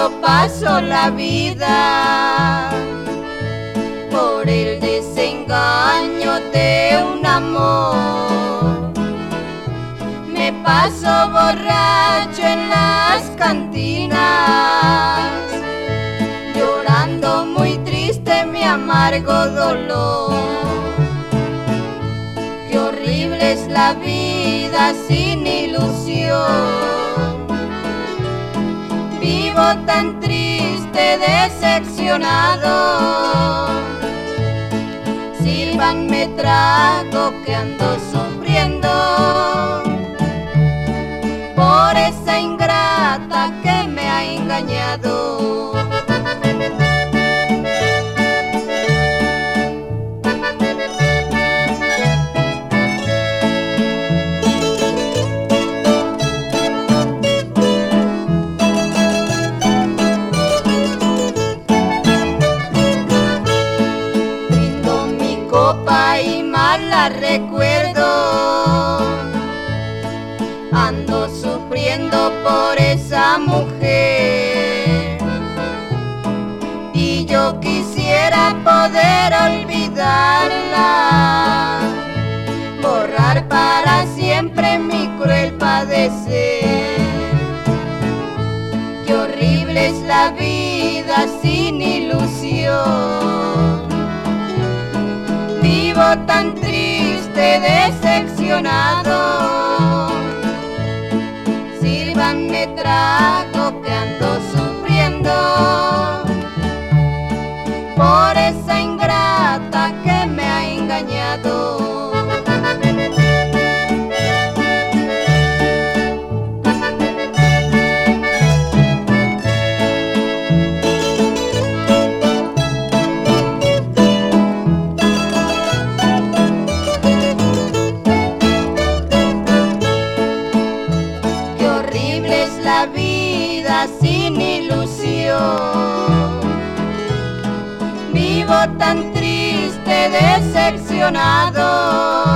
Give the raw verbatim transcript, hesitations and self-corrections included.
solo paso la vida por el desengaño de un amor. Me paso borracho en las cantinas, llorando muy triste mi amargo dolor. Qué horrible es la vida sin ilusión. Vivo tan triste, decepcionado. Sírvanme trago que ando sufriendo por esa ingrata que me ha engañado. Y mal la recuerdo, ando sufriendo por esa mujer, y yo quisiera poder olvidarla, borrar para siempre mi cruel padecer. Qué horrible es la vida sin ilusión. Vivo tan triste, decepcionado. Sírvanme trago que ando sufriendo por esa ingrata que me ha engañado. La vida sin ilusión. Vivo tan triste, decepcionado.